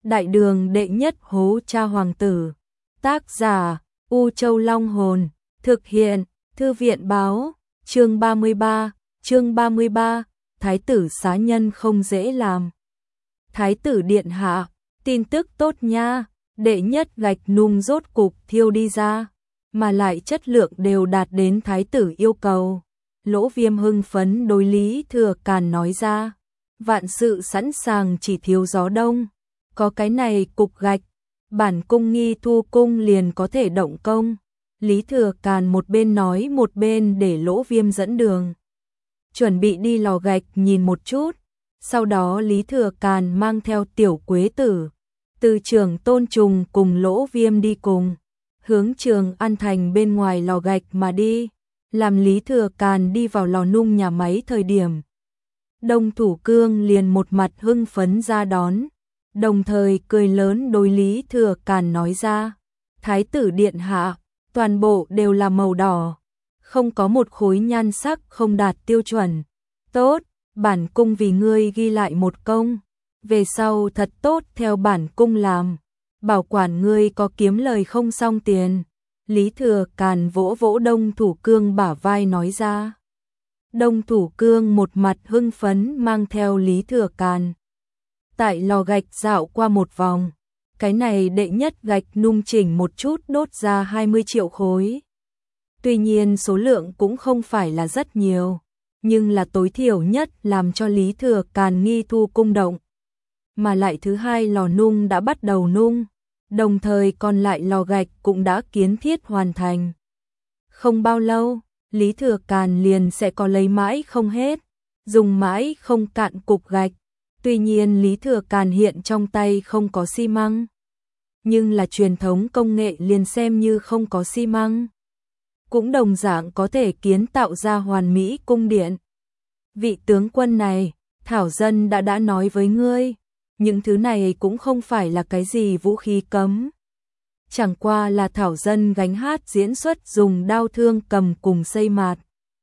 Đại đường đệ nhất hố cha hoàng tử. Tác giả U Châu Long Hồn. Thực hiện Thư viện Báo. Chương 33. Thái tử xá nhân không dễ làm. Thái tử điện hạ, tin tức tốt nha, đệ nhất gạch nung rốt cục thiêu đi ra, mà lại chất lượng đều đạt đến thái tử yêu cầu. Lỗ Viêm hưng phấn đối Lý Thừa Càn nói ra, vạn sự sẵn sàng chỉ thiếu gió đông, có cái này cục gạch, bản cung nghi thu cung liền có thể động công. Lý Thừa Càn một bên nói một bên để Lỗ Viêm dẫn đường. Chuẩn bị đi lò gạch nhìn một chút, sau đó Lý Thừa Càn mang theo Tiểu Quế Tử, Từ Trường Tôn Trùng cùng Lỗ Viêm đi cùng, hướng Trường An Thành bên ngoài lò gạch mà đi, làm Lý Thừa Càn đi vào lò nung nhà máy thời điểm. Đông Thủ Cương liền một mặt hưng phấn ra đón, đồng thời cười lớn đối Lý Thừa Càn nói ra, Thái tử điện hạ, toàn bộ đều là màu đỏ, không có một khối nhan sắc không đạt tiêu chuẩn. Tốt, bản cung vì ngươi ghi lại một công, về sau thật tốt theo bản cung làm, bảo quản ngươi có kiếm lời không xong tiền. Lý Thừa Càn vỗ vỗ Đông Thủ Cương bả vai nói ra. Đông Thủ Cương một mặt hưng phấn mang theo Lý Thừa Càn tại lò gạch dạo qua một vòng, cái này đệ nhất gạch nung chỉnh một chút đốt ra 20 triệu khối. Tuy nhiên số lượng cũng không phải là rất nhiều, nhưng là tối thiểu nhất làm cho Lý Thừa Càn nghi thu cung động. Mà lại thứ hai lò nung đã bắt đầu nung, đồng thời còn lại lò gạch cũng đã kiến thiết hoàn thành. Không bao lâu, Lý Thừa Càn liền sẽ có lấy mãi không hết, dùng mãi không cạn cục gạch. Tuy nhiên Lý Thừa Càn hiện trong tay không có xi măng, nhưng là truyền thống công nghệ liền xem như không có xi măng, cũng đồng dạng có thể kiến tạo ra hoàn mỹ cung điện. Vị tướng quân này, Thảo Dân đã nói với ngươi, những thứ này cũng không phải là cái gì vũ khí cấm. Chẳng qua là Thảo Dân gánh hát diễn xuất dùng đao thương cầm cùng xây mạt.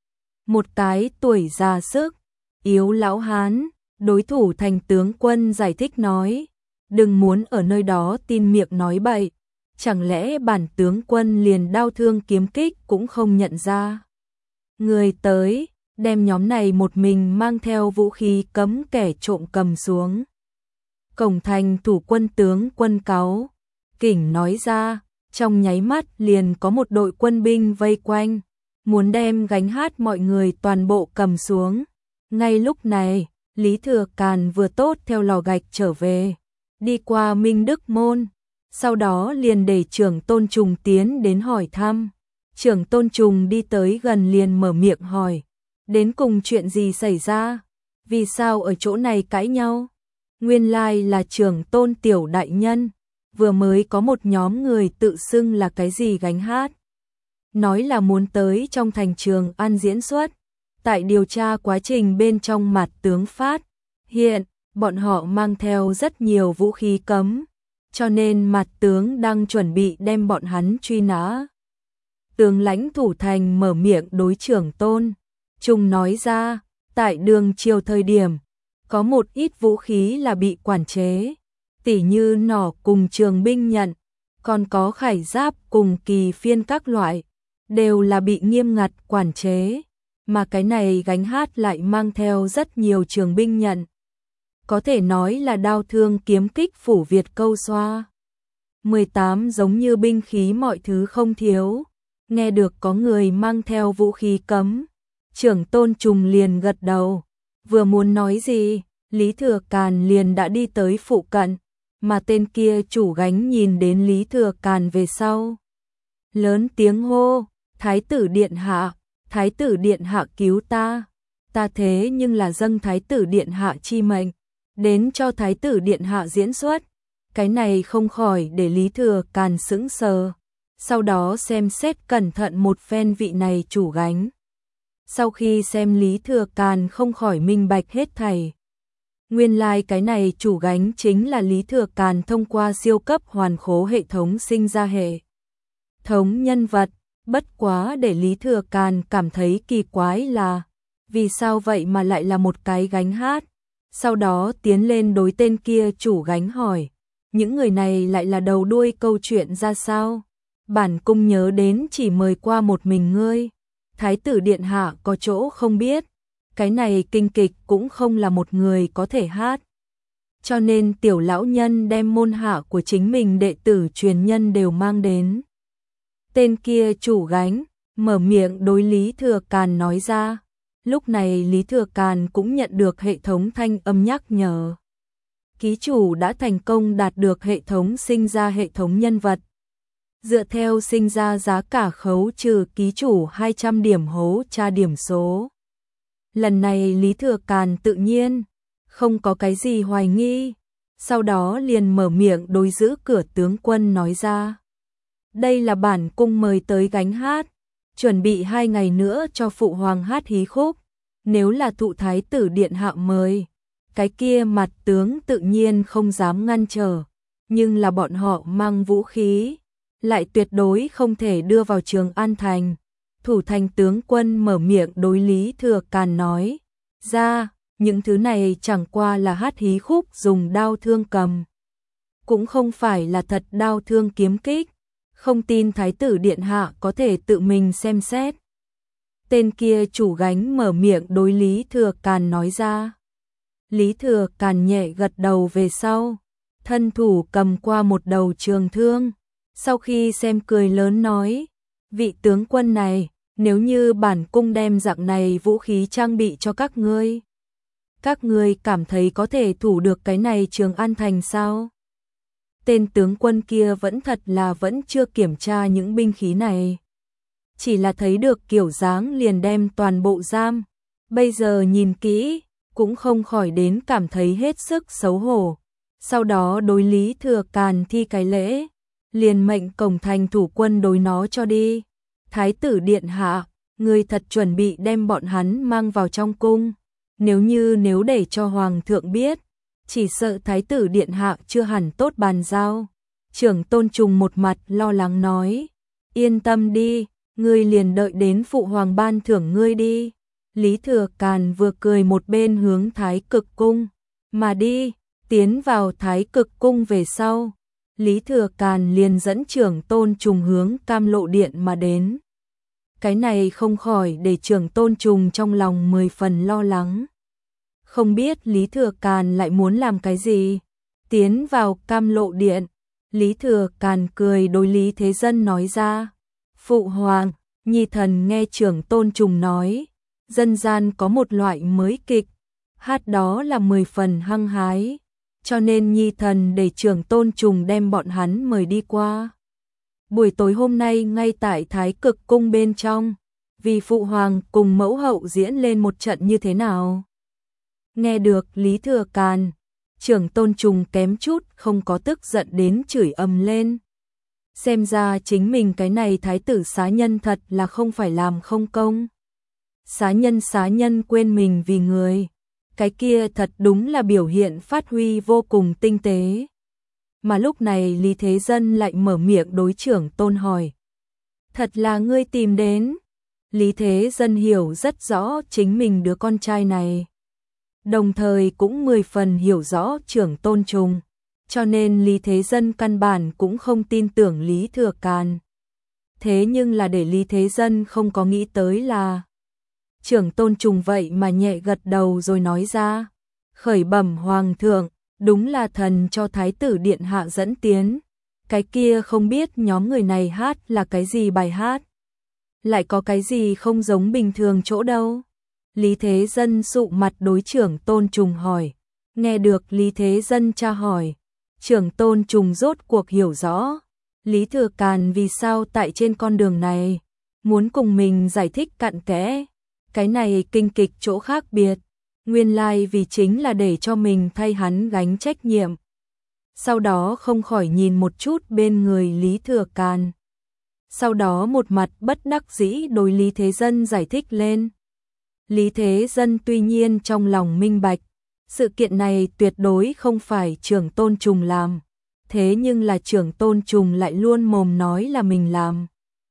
Một cái tuổi già sức, yếu lão hán, đối thủ thành tướng quân giải thích nói, đừng muốn ở nơi đó tin miệng nói bậy, chẳng lẽ bản tướng quân liền đao thương kiếm kích cũng không nhận ra. Người tới, đem nhóm này một mình mang theo vũ khí cấm kẻ trộm cầm xuống. Cổng thành thủ quân tướng quân cáu kỉnh nói ra, trong nháy mắt liền có một đội quân binh vây quanh, muốn đem gánh hát mọi người toàn bộ cầm xuống. Ngay lúc này, Lý Thừa Càn vừa tốt theo lò gạch trở về, đi qua Minh Đức Môn, sau đó liền để Trưởng Tôn Trùng tiến đến hỏi thăm. Trưởng Tôn Trùng đi tới gần liền mở miệng hỏi, đến cùng chuyện gì xảy ra, vì sao ở chỗ này cãi nhau? Nguyên lai là Trưởng Tôn Tiểu đại nhân, vừa mới có một nhóm người tự xưng là cái gì gánh hát, nói là muốn tới trong thành Trường An diễn xuất. Tại điều tra quá trình bên trong mặt tướng phát hiện, bọn họ mang theo rất nhiều vũ khí cấm, cho nên mặt tướng đang chuẩn bị đem bọn hắn truy nã. Tướng lãnh thủ thành mở miệng đối Trưởng Tôn Trùng nói ra, tại đường triều thời điểm, có một ít vũ khí là bị quản chế, tỉ như nỏ cùng trường binh nhận, còn có khải giáp cùng kỳ phiên các loại, đều là bị nghiêm ngặt quản chế. Mà cái này gánh hát lại mang theo rất nhiều trường binh nhận, có thể nói là đao thương kiếm kích phủ Việt câu xoa. 18 giống như binh khí mọi thứ không thiếu. Nghe được có người mang theo vũ khí cấm, Trưởng Tôn Trùng liền gật đầu, vừa muốn nói gì, Lý Thừa Càn liền đã đi tới phụ cận, mà tên kia chủ gánh nhìn đến Lý Thừa Càn về sau, lớn tiếng hô, Thái tử điện hạ, Thái tử điện hạ cứu ta, ta thế nhưng là dâng Thái tử điện hạ chi mệnh, đến cho Thái tử điện hạ diễn xuất. Cái này không khỏi để Lý Thừa Càn sững sờ, sau đó xem xét cẩn thận một phen vị này chủ gánh. Sau khi xem Lý Thừa Càn không khỏi minh bạch hết thảy. Nguyên lai cái này chủ gánh chính là Lý Thừa Càn thông qua siêu cấp hoàn khố hệ thống sinh ra hệ thống nhân vật. Bất quá để Lý Thừa Càn cảm thấy kỳ quái là, vì sao vậy mà lại là một cái gánh hát? Sau đó tiến lên đối tên kia chủ gánh hỏi, những người này lại là đầu đuôi câu chuyện ra sao? Bản cung nhớ đến chỉ mời qua một mình ngươi. Thái tử điện hạ có chỗ không biết, cái này kinh kịch cũng không là một người có thể hát. Cho nên tiểu lão nhân đem môn hạ của chính mình đệ tử truyền nhân đều mang đến. Tên kia chủ gánh, mở miệng đối Lý Thừa Càn nói ra. Lúc này Lý Thừa Càn cũng nhận được hệ thống thanh âm nhắc nhở. Ký chủ đã thành công đạt được hệ thống sinh ra hệ thống nhân vật. Dựa theo sinh ra giá cả khấu trừ ký chủ 200 điểm hố tra điểm số. Lần này Lý Thừa Càn tự nhiên không có cái gì hoài nghi, sau đó liền mở miệng đối giữ cửa tướng quân nói ra. Đây là bản cung mời tới gánh hát, chuẩn bị 2 ngày nữa cho phụ hoàng hát hí khúc, nếu là thụ thái tử điện hạ mời, cái kia mặt tướng tự nhiên không dám ngăn trở, nhưng là bọn họ mang vũ khí, lại tuyệt đối không thể đưa vào Trường An Thành. Thủ thành tướng quân mở miệng đối Lý Thừa Càn nói ra, những thứ này chẳng qua là hát hí khúc dùng đao thương cầm, cũng không phải là thật đao thương kiếm kích, không tin thái tử điện hạ có thể tự mình xem xét. Tên kia chủ gánh mở miệng đối Lý Thừa Càn nói ra. Lý Thừa Càn nhẹ gật đầu về sau, thân thủ cầm qua một đầu trường thương, sau khi xem cười lớn nói, vị tướng quân này, nếu như bản cung đem dạng này vũ khí trang bị cho các ngươi cảm thấy có thể thủ được cái này Trường An Thành sao? Tên tướng quân kia vẫn chưa kiểm tra những binh khí này. Chỉ là thấy được kiểu dáng liền đem toàn bộ giam. Bây giờ nhìn kỹ, cũng không khỏi đến cảm thấy hết sức xấu hổ. Sau đó đối Lý Thừa Càn thi cái lễ, liền mệnh cổng thành thủ quân đối nó cho đi. Thái tử điện hạ, người thật chuẩn bị đem bọn hắn mang vào trong cung. Nếu để cho hoàng thượng biết, chỉ sợ thái tử điện hạ chưa hẳn tốt bàn giao. Trưởng Tôn Trùng một mặt lo lắng nói, yên tâm đi, ngươi liền đợi đến phụ hoàng ban thưởng ngươi đi. Lý Thừa Càn vừa cười một bên hướng Thái Cực cung mà đi, tiến vào Thái Cực cung về sau. Lý Thừa Càn liền dẫn Trưởng Tôn Trùng hướng Cam Lộ điện mà đến. Cái này không khỏi để Trưởng Tôn Trùng trong lòng 10 phần lo lắng. Không biết Lý Thừa Càn lại muốn làm cái gì? Tiến vào Cam Lộ điện, Lý Thừa Càn cười đối Lý Thế Dân nói ra. Phụ hoàng, nhi thần nghe Trưởng Tôn Trùng nói, dân gian có một loại mới kịch, hát đó là 10 phần hăng hái, cho nên nhi thần để Trưởng Tôn Trùng đem bọn hắn mời đi qua. Buổi tối hôm nay ngay tại Thái Cực cung bên trong, vì phụ hoàng cùng mẫu hậu diễn lên một trận như thế nào? Nghe được Lý Thừa Càn, Trưởng Tôn Trùng kém chút không có tức giận đến chửi ầm lên. Xem ra chính mình cái này thái tử xá nhân thật là không phải làm không công. Xá nhân quên mình vì người, cái kia thật đúng là biểu hiện phát huy vô cùng tinh tế. Mà lúc này Lý Thế Dân lại mở miệng đối Trưởng Tôn hỏi. Thật là ngươi tìm đến. Lý Thế Dân hiểu rất rõ chính mình đứa con trai này. Đồng thời cũng 10 phần hiểu rõ Trưởng Tôn Trùng. Cho nên Lý Thế Dân căn bản cũng không tin tưởng Lý Thừa Càn. Thế nhưng là để Lý Thế Dân không có nghĩ tới là Trưởng Tôn Trùng vậy mà nhẹ gật đầu rồi nói ra. Khởi bẩm hoàng thượng, đúng là thần cho thái tử điện hạ dẫn tiến. Cái kia không biết nhóm người này hát là cái gì bài hát. Lại có cái gì không giống bình thường chỗ đâu. Lý Thế Dân sụ mặt đối Trưởng Tôn Trùng hỏi. Nghe được Lý Thế Dân tra hỏi, Trưởng Tôn Trùng rốt cuộc hiểu rõ. Lý Thừa Càn vì sao tại trên con đường này, muốn cùng mình giải thích cặn kẽ. Cái này kinh kịch chỗ khác biệt, nguyên lai vì chính là để cho mình thay hắn gánh trách nhiệm. Sau đó không khỏi nhìn một chút bên người Lý Thừa Càn. Sau đó một mặt bất đắc dĩ đối Lý Thế Dân giải thích lên. Lý Thế Dân tuy nhiên trong lòng minh bạch, sự kiện này tuyệt đối không phải Trưởng Tôn Trùng làm, thế nhưng là Trưởng Tôn Trùng lại luôn mồm nói là mình làm.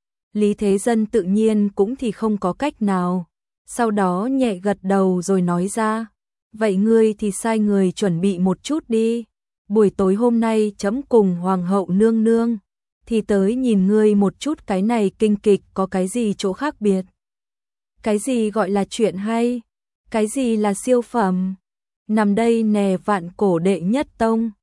Lý Thế Dân tự nhiên cũng thì không có cách nào, sau đó nhẹ gật đầu rồi nói ra, vậy ngươi thì sai người chuẩn bị một chút đi, buổi tối hôm nay chấm cùng hoàng hậu nương nương thì tới nhìn ngươi một chút cái này kinh kịch có cái gì chỗ khác biệt. Cái gì gọi là chuyện hay, cái gì là siêu phẩm, nằm đây nè vạn cổ đệ nhất tông.